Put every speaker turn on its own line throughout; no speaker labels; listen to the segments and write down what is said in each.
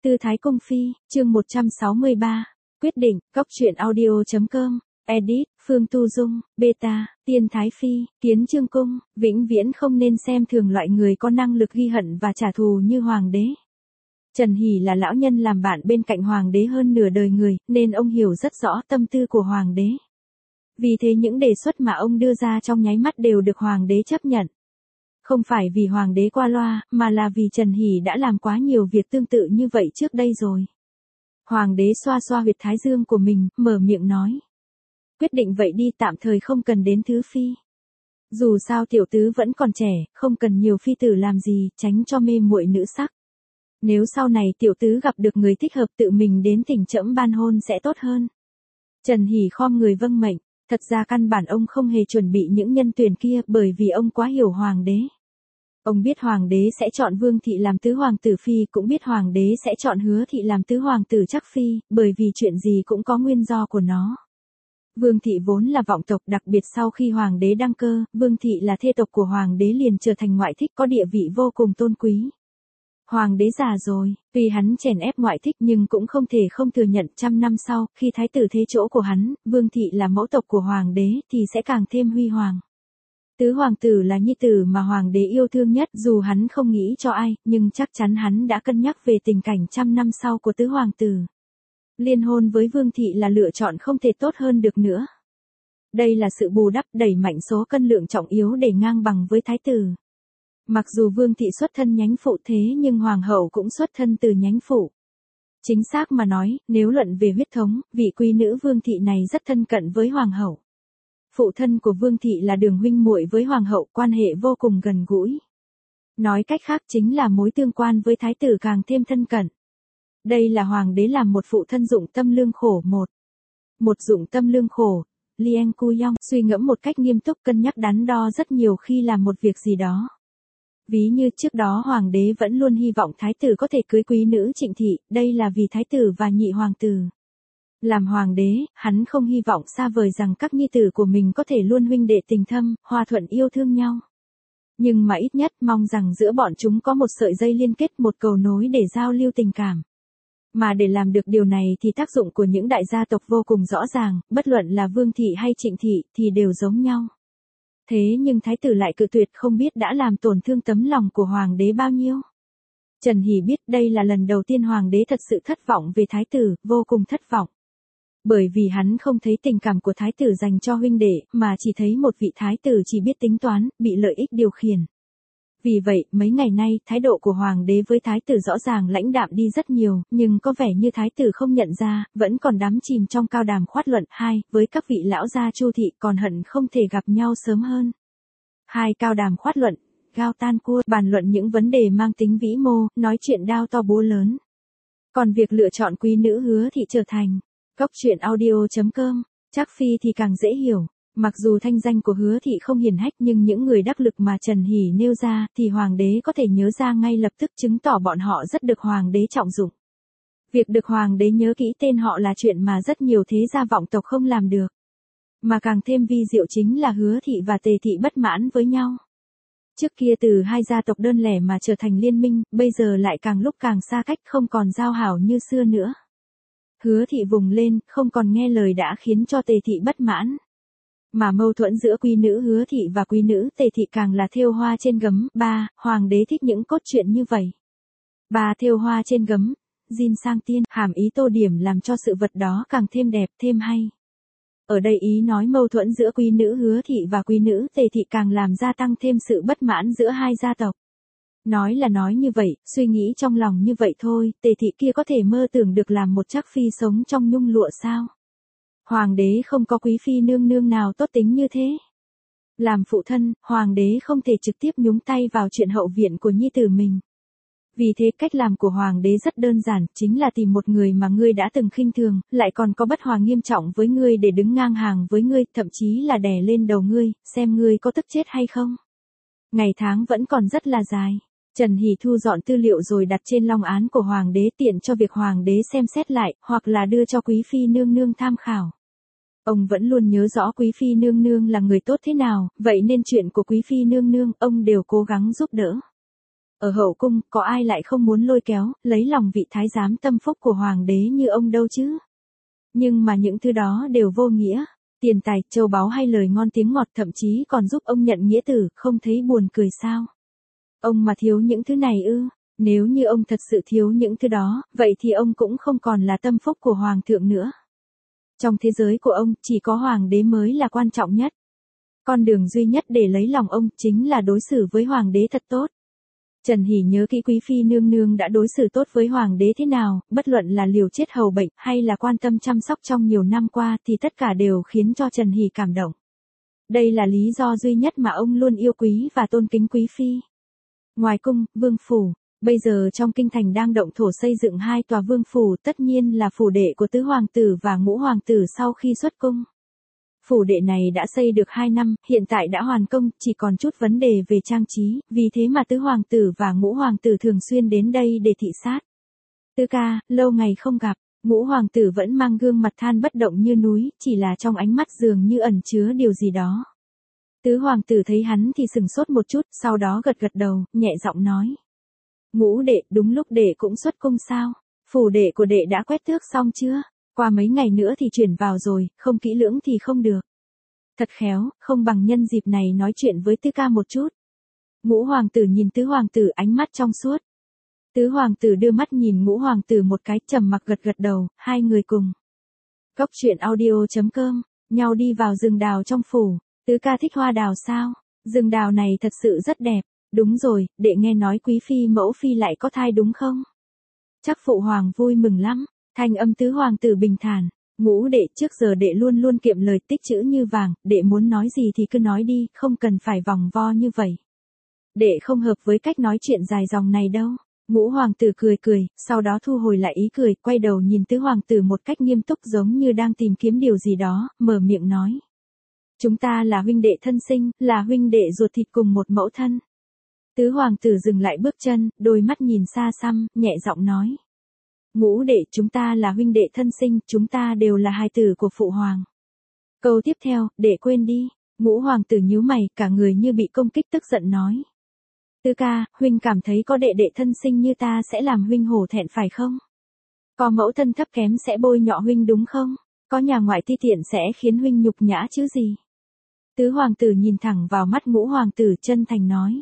Tư Thái Cung Phi, chương 163. Quyết định, Cóc truyện audio.com, edit, Phương Tu Dung, beta, Tiên Thái Phi, Kiến Chương Cung, vĩnh viễn không nên xem thường loại người có năng lực ghi hận và trả thù như Hoàng đế. Trần Hỷ là lão nhân làm bạn bên cạnh Hoàng đế hơn nửa đời người, nên ông hiểu rất rõ tâm tư của Hoàng đế. Vì thế những đề xuất mà ông đưa ra trong nháy mắt đều được Hoàng đế chấp nhận. Không phải vì Hoàng đế qua loa, mà là vì Trần Hỷ đã làm quá nhiều việc tương tự như vậy trước đây rồi. Hoàng đế xoa xoa huyệt thái dương của mình, mở miệng nói. Quyết định vậy đi, tạm thời không cần đến thứ phi. Dù sao tiểu tứ vẫn còn trẻ, không cần nhiều phi tử làm gì, tránh cho mê muội nữ sắc. Nếu sau này tiểu tứ gặp được người thích hợp tự mình đến thỉnh trẫm ban hôn sẽ tốt hơn. Trần Hỷ khom người vâng mệnh. Thật ra căn bản ông không hề chuẩn bị những nhân tuyển kia bởi vì ông quá hiểu Hoàng đế. Ông biết Hoàng đế sẽ chọn Vương Thị làm tứ hoàng tử phi, cũng biết Hoàng đế sẽ chọn Hứa Thị làm tứ hoàng tử chắc phi, bởi vì chuyện gì cũng có nguyên do của nó. Vương Thị vốn là vọng tộc, đặc biệt sau khi Hoàng đế đăng cơ, Vương Thị là thê tộc của Hoàng đế liền trở thành ngoại thích có địa vị vô cùng tôn quý. Hoàng đế già rồi, tuy hắn chèn ép ngoại thích nhưng cũng không thể không thừa nhận 100 năm sau, khi thái tử thế chỗ của hắn, Vương Thị là mẫu tộc của Hoàng đế thì sẽ càng thêm huy hoàng. Tứ hoàng tử là nhi tử mà Hoàng đế yêu thương nhất, dù hắn không nghĩ cho ai, nhưng chắc chắn hắn đã cân nhắc về tình cảnh 100 năm sau của tứ hoàng tử. Liên hôn với Vương Thị là lựa chọn không thể tốt hơn được nữa. Đây là sự bù đắp đẩy mạnh số cân lượng trọng yếu để ngang bằng với thái tử. Mặc dù Vương Thị xuất thân nhánh phụ thế nhưng Hoàng hậu cũng xuất thân từ nhánh phụ. Chính xác mà nói, nếu luận về huyết thống, vị quý nữ Vương Thị này rất thân cận với Hoàng hậu. Phụ thân của Vương Thị là đường huynh muội với Hoàng hậu, quan hệ vô cùng gần gũi. Nói cách khác chính là mối tương quan với thái tử càng thêm thân cận. Đây là Hoàng đế làm một phụ thân dụng tâm lương khổ một dụng tâm lương khổ. Lieng Kuyong suy ngẫm một cách nghiêm túc, cân nhắc đắn đo rất nhiều khi làm một việc gì đó. Ví như trước đó Hoàng đế vẫn luôn hy vọng thái tử có thể cưới quý nữ Trịnh Thị, đây là vì thái tử và nhị hoàng tử. Làm Hoàng đế, hắn không hy vọng xa vời rằng các nhi tử của mình có thể luôn huynh đệ tình thâm, hòa thuận yêu thương nhau. Nhưng mà ít nhất mong rằng giữa bọn chúng có một sợi dây liên kết, một cầu nối để giao lưu tình cảm. Mà để làm được điều này thì tác dụng của những đại gia tộc vô cùng rõ ràng, bất luận là Vương Thị hay Trịnh Thị thì đều giống nhau. Thế nhưng thái tử lại cự tuyệt, không biết đã làm tổn thương tấm lòng của Hoàng đế bao nhiêu. Trần Hỷ biết đây là lần đầu tiên Hoàng đế thật sự thất vọng về thái tử, vô cùng thất vọng. Bởi vì hắn không thấy tình cảm của thái tử dành cho huynh đệ, mà chỉ thấy một vị thái tử chỉ biết tính toán, bị lợi ích điều khiển. Vì vậy, mấy ngày nay, thái độ của Hoàng đế với thái tử rõ ràng lãnh đạm đi rất nhiều, nhưng có vẻ như thái tử không nhận ra, vẫn còn đắm chìm trong cao đàm khoát luận. Với các vị lão gia Chu thị còn hận không thể gặp nhau sớm hơn. Cao đàm khoát luận, gao tan cua, bàn luận những vấn đề mang tính vĩ mô, nói chuyện đao to búa lớn. Còn việc lựa chọn quý nữ Hứa Thị trở thành Cóc truyện audio.com, chắc phi thì càng dễ hiểu. Mặc dù thanh danh của Hứa Thị không hiển hách nhưng những người đắc lực mà Trần Hỷ nêu ra thì Hoàng đế có thể nhớ ra ngay lập tức, chứng tỏ bọn họ rất được Hoàng đế trọng dụng. Việc được Hoàng đế nhớ kỹ tên họ là chuyện mà rất nhiều thế gia vọng tộc không làm được. Mà càng thêm vi diệu chính là Hứa Thị và Tề Thị bất mãn với nhau. Trước kia từ hai gia tộc đơn lẻ mà trở thành liên minh, bây giờ lại càng lúc càng xa cách, không còn giao hảo như xưa nữa. Hứa Thị vùng lên, không còn nghe lời đã khiến cho Tề Thị bất mãn. Mà mâu thuẫn giữa quý nữ Hứa Thị và quý nữ Tề Thị càng là thêu hoa trên gấm. Hoàng đế thích những cốt truyện như vậy. Thêu hoa trên gấm, Jin sang tiên, hàm ý tô điểm làm cho sự vật đó càng thêm đẹp, thêm hay. Ở đây ý nói mâu thuẫn giữa quý nữ Hứa Thị và quý nữ Tề Thị càng làm gia tăng thêm sự bất mãn giữa hai gia tộc. Nói là nói như vậy, suy nghĩ trong lòng như vậy thôi, Tề Thị kia có thể mơ tưởng được làm một trắc phi sống trong nhung lụa sao? Hoàng đế không có quý phi nương nương nào tốt tính như thế. Làm phụ thân, Hoàng đế không thể trực tiếp nhúng tay vào chuyện hậu viện của nhi tử mình. Vì thế cách làm của Hoàng đế rất đơn giản, chính là tìm một người mà ngươi đã từng khinh thường, lại còn có bất hòa nghiêm trọng với ngươi để đứng ngang hàng với ngươi, thậm chí là đè lên đầu ngươi, xem ngươi có tức chết hay không. Ngày tháng vẫn còn rất là dài. Trần Hỷ thu dọn tư liệu rồi đặt trên long án của Hoàng đế, tiện cho việc Hoàng đế xem xét lại, hoặc là đưa cho quý phi nương nương tham khảo. Ông vẫn luôn nhớ rõ quý phi nương nương là người tốt thế nào, vậy nên chuyện của quý phi nương nương, ông đều cố gắng giúp đỡ. Ở hậu cung, có ai lại không muốn lôi kéo, lấy lòng vị thái giám tâm phúc của hoàng đế như ông đâu chứ? Nhưng mà những thứ đó đều vô nghĩa. Tiền tài, châu báu hay lời ngon tiếng ngọt thậm chí còn giúp ông nhận nghĩa tử, không thấy buồn cười sao? Ông mà thiếu những thứ này ư? Nếu như ông thật sự thiếu những thứ đó, vậy thì ông cũng không còn là tâm phúc của hoàng thượng nữa. Trong thế giới của ông, chỉ có hoàng đế mới là quan trọng nhất. Con đường duy nhất để lấy lòng ông chính là đối xử với hoàng đế thật tốt. Trần Hỷ nhớ kỹ quý phi nương nương đã đối xử tốt với hoàng đế thế nào, bất luận là liều chết hầu bệnh hay là quan tâm chăm sóc trong nhiều năm qua thì tất cả đều khiến cho Trần Hỷ cảm động. Đây là lý do duy nhất mà ông luôn yêu quý và tôn kính quý phi. Ngoài cung, vương phủ, bây giờ trong kinh thành đang động thổ xây dựng 2 tòa vương phủ, tất nhiên là phủ đệ của tứ hoàng tử và ngũ hoàng tử sau khi xuất cung. Phủ đệ này đã xây được 2 năm, hiện tại đã hoàn công, chỉ còn chút vấn đề về trang trí, vì thế mà tứ hoàng tử và ngũ hoàng tử thường xuyên đến đây để thị sát. Tứ ca, lâu ngày không gặp, ngũ hoàng tử vẫn mang gương mặt than bất động như núi, chỉ là trong ánh mắt dường như ẩn chứa điều gì đó. Tứ hoàng tử thấy hắn thì sừng sốt một chút, sau đó gật gật đầu, nhẹ giọng nói. Ngũ đệ, đúng lúc đệ cũng xuất cung sao? Phủ đệ của đệ đã quét tước xong chưa? Qua mấy ngày nữa thì chuyển vào rồi, không kỹ lưỡng thì không được. Thật khéo, không bằng nhân dịp này nói chuyện với tứ ca một chút. Ngũ hoàng tử nhìn tứ hoàng tử ánh mắt trong suốt. Tứ hoàng tử đưa mắt nhìn ngũ hoàng tử một cái, trầm mặc gật gật đầu, hai người cùng. Cốc truyện audio.com, nhau đi vào rừng đào trong phủ. Tứ ca thích hoa đào sao? Rừng đào này thật sự rất đẹp. Đúng rồi, đệ nghe nói quý phi mẫu phi lại có thai đúng không? Chắc phụ hoàng vui mừng lắm. Thanh âm tứ hoàng tử bình thản. Ngũ đệ, trước giờ đệ luôn luôn kiệm lời, tích chữ như vàng, đệ muốn nói gì thì cứ nói đi, không cần phải vòng vo như vậy. Đệ không hợp với cách nói chuyện dài dòng này đâu. Ngũ hoàng tử cười cười, sau đó thu hồi lại ý cười, quay đầu nhìn tứ hoàng tử một cách nghiêm túc giống như đang tìm kiếm điều gì đó, mở miệng nói. Chúng ta là huynh đệ thân sinh, là huynh đệ ruột thịt cùng một mẫu thân. Tứ hoàng tử dừng lại bước chân, đôi mắt nhìn xa xăm, nhẹ giọng nói. Ngũ đệ, chúng ta là huynh đệ thân sinh, chúng ta đều là hài tử của phụ hoàng. Câu tiếp theo, đệ quên đi. Ngũ hoàng tử nhíu mày, cả người như bị công kích tức giận nói. Tứ ca, huynh cảm thấy có đệ đệ thân sinh như ta sẽ làm huynh hổ thẹn phải không? Có mẫu thân thấp kém sẽ bôi nhọ huynh đúng không? Có nhà ngoại ti tiện sẽ khiến huynh nhục nhã chứ gì? Tứ hoàng tử nhìn thẳng vào mắt ngũ hoàng tử chân thành nói.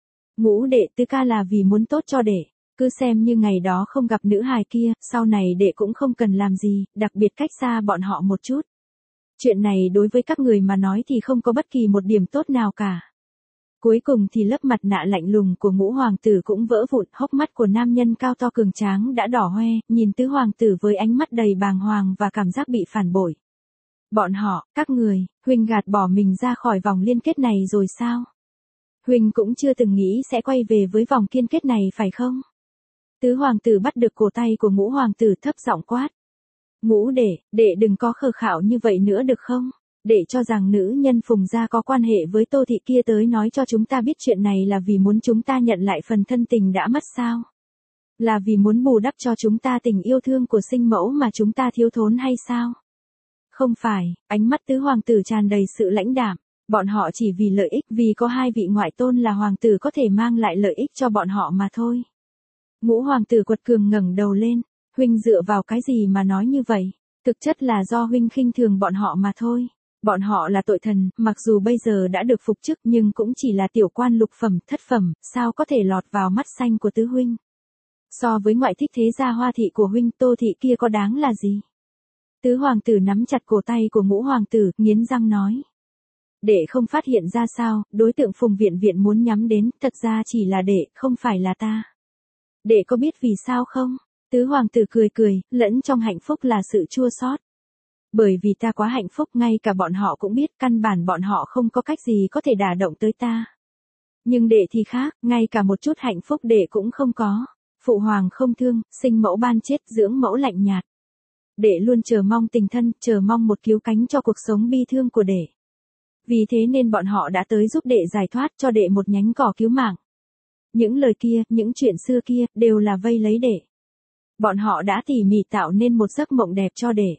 Ngũ đệ, tứ ca là vì muốn tốt cho đệ. Cứ xem như ngày đó không gặp nữ hài kia, sau này đệ cũng không cần làm gì, đặc biệt cách xa bọn họ một chút. Chuyện này đối với các người mà nói thì không có bất kỳ một điểm tốt nào cả. Cuối cùng thì lớp mặt nạ lạnh lùng của ngũ hoàng tử cũng vỡ vụn, hốc mắt của nam nhân cao to cường tráng đã đỏ hoe, nhìn tứ hoàng tử với ánh mắt đầy bàng hoàng và cảm giác bị phản bội. Bọn họ, các người, huynh gạt bỏ mình ra khỏi vòng liên kết này rồi sao? Huynh cũng chưa từng nghĩ sẽ quay về với vòng liên kết này phải không? Tứ hoàng tử bắt được cổ tay của ngũ hoàng tử thấp giọng quát. Ngũ đệ đừng có khờ khạo như vậy nữa được không? Đệ cho rằng nữ nhân Phùng gia có quan hệ với Tô thị kia tới nói cho chúng ta biết chuyện này là vì muốn chúng ta nhận lại phần thân tình đã mất sao? Là vì muốn bù đắp cho chúng ta tình yêu thương của sinh mẫu mà chúng ta thiếu thốn hay sao? Không phải, ánh mắt tứ hoàng tử tràn đầy sự lãnh đạm. Bọn họ chỉ vì lợi ích, vì có 2 vị ngoại tôn là hoàng tử có thể mang lại lợi ích cho bọn họ mà thôi. Ngũ hoàng tử quật cường ngẩng đầu lên. Huynh dựa vào cái gì mà nói như vậy? Thực chất là do huynh khinh thường bọn họ mà thôi. Bọn họ là tội thần, mặc dù bây giờ đã được phục chức nhưng cũng chỉ là tiểu quan lục phẩm, thất phẩm, sao có thể lọt vào mắt xanh của tứ huynh. So với ngoại thích thế gia Hoa thị của huynh, Tô thị kia có đáng là gì? Tứ hoàng tử nắm chặt cổ tay của ngũ hoàng tử, nghiến răng nói. Đệ không phát hiện ra sao, đối tượng Phùng viện viện muốn nhắm đến, thật ra chỉ là đệ, không phải là ta. Đệ có biết vì sao không? Tứ hoàng tử cười cười, lẫn trong hạnh phúc là sự chua xót. Bởi vì ta quá hạnh phúc, ngay cả bọn họ cũng biết, căn bản bọn họ không có cách gì có thể đả động tới ta. Nhưng đệ thì khác, ngay cả một chút hạnh phúc đệ cũng không có. Phụ hoàng không thương, sinh mẫu ban chết, dưỡng mẫu lạnh nhạt. Đệ luôn chờ mong tình thân, chờ mong một cứu cánh cho cuộc sống bi thương của đệ. Vì thế nên bọn họ đã tới giúp đệ giải thoát, cho đệ một nhánh cỏ cứu mạng. Những lời kia, những chuyện xưa kia, đều là vây lấy đệ. Bọn họ đã tỉ mỉ tạo nên một giấc mộng đẹp cho đệ.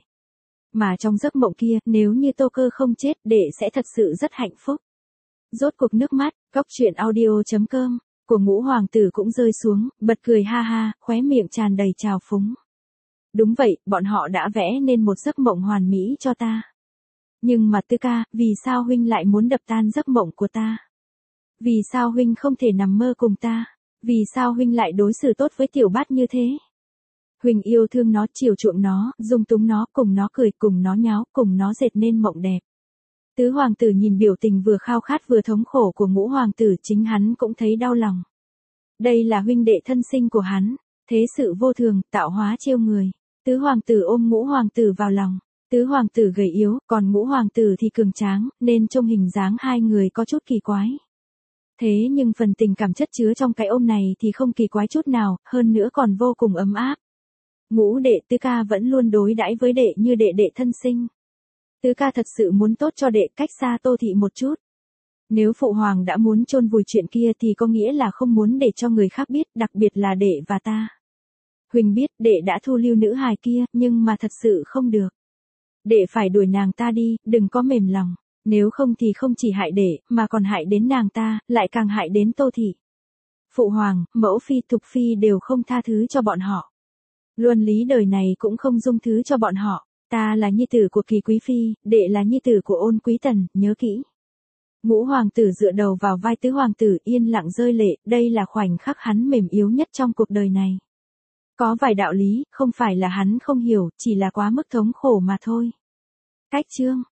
Mà trong giấc mộng kia, nếu như Tô Cơ không chết, đệ sẽ thật sự rất hạnh phúc. Rốt cuộc nước mắt, cốc truyện audio.com của Ngũ hoàng tử cũng rơi xuống, bật cười ha ha, khóe miệng tràn đầy trào phúng. Đúng vậy, bọn họ đã vẽ nên một giấc mộng hoàn mỹ cho ta. Nhưng mà Tư ca, vì sao huynh lại muốn đập tan giấc mộng của ta? Vì sao huynh không thể nằm mơ cùng ta? Vì sao huynh lại đối xử tốt với tiểu bát như thế? Huynh yêu thương nó, chiều chuộng nó, dung túng nó, cùng nó cười, cùng nó nháo, cùng nó dệt nên mộng đẹp. Tứ hoàng tử nhìn biểu tình vừa khao khát vừa thống khổ của Ngũ hoàng tử, chính hắn cũng thấy đau lòng. Đây là huynh đệ thân sinh của hắn, thế sự vô thường, tạo hóa trêu người. Tứ hoàng tử ôm Ngũ hoàng tử vào lòng. Tứ hoàng tử gầy yếu, còn Ngũ hoàng tử thì cường tráng, nên trông hình dáng hai người có chút kỳ quái. Thế nhưng phần tình cảm chất chứa trong cái ôm này thì không kỳ quái chút nào, hơn nữa còn vô cùng ấm áp. Ngũ đệ Tứ ca vẫn luôn đối đãi với đệ như đệ đệ thân sinh. Tứ ca thật sự muốn tốt cho đệ, cách xa Tô thị một chút. Nếu phụ hoàng đã muốn chôn vùi chuyện kia thì có nghĩa là không muốn để cho người khác biết, đặc biệt là đệ và ta. Huỳnh biết đệ đã thu lưu nữ hài kia, nhưng mà thật sự không được. Đệ phải đuổi nàng ta đi, đừng có mềm lòng. Nếu không thì không chỉ hại đệ, mà còn hại đến nàng ta, lại càng hại đến Tô thị. Phụ hoàng, mẫu phi, thục phi đều không tha thứ cho bọn họ. Luân lý đời này cũng không dung thứ cho bọn họ. Ta là nhi tử của Kỳ quý phi, đệ là nhi tử của Ôn quý tần, nhớ kỹ. Ngũ hoàng tử dựa đầu vào vai tứ hoàng tử, yên lặng rơi lệ, đây là khoảnh khắc hắn mềm yếu nhất trong cuộc đời này. Có vài đạo lý, không phải là hắn không hiểu, chỉ là quá mức thống khổ mà thôi. Cách chương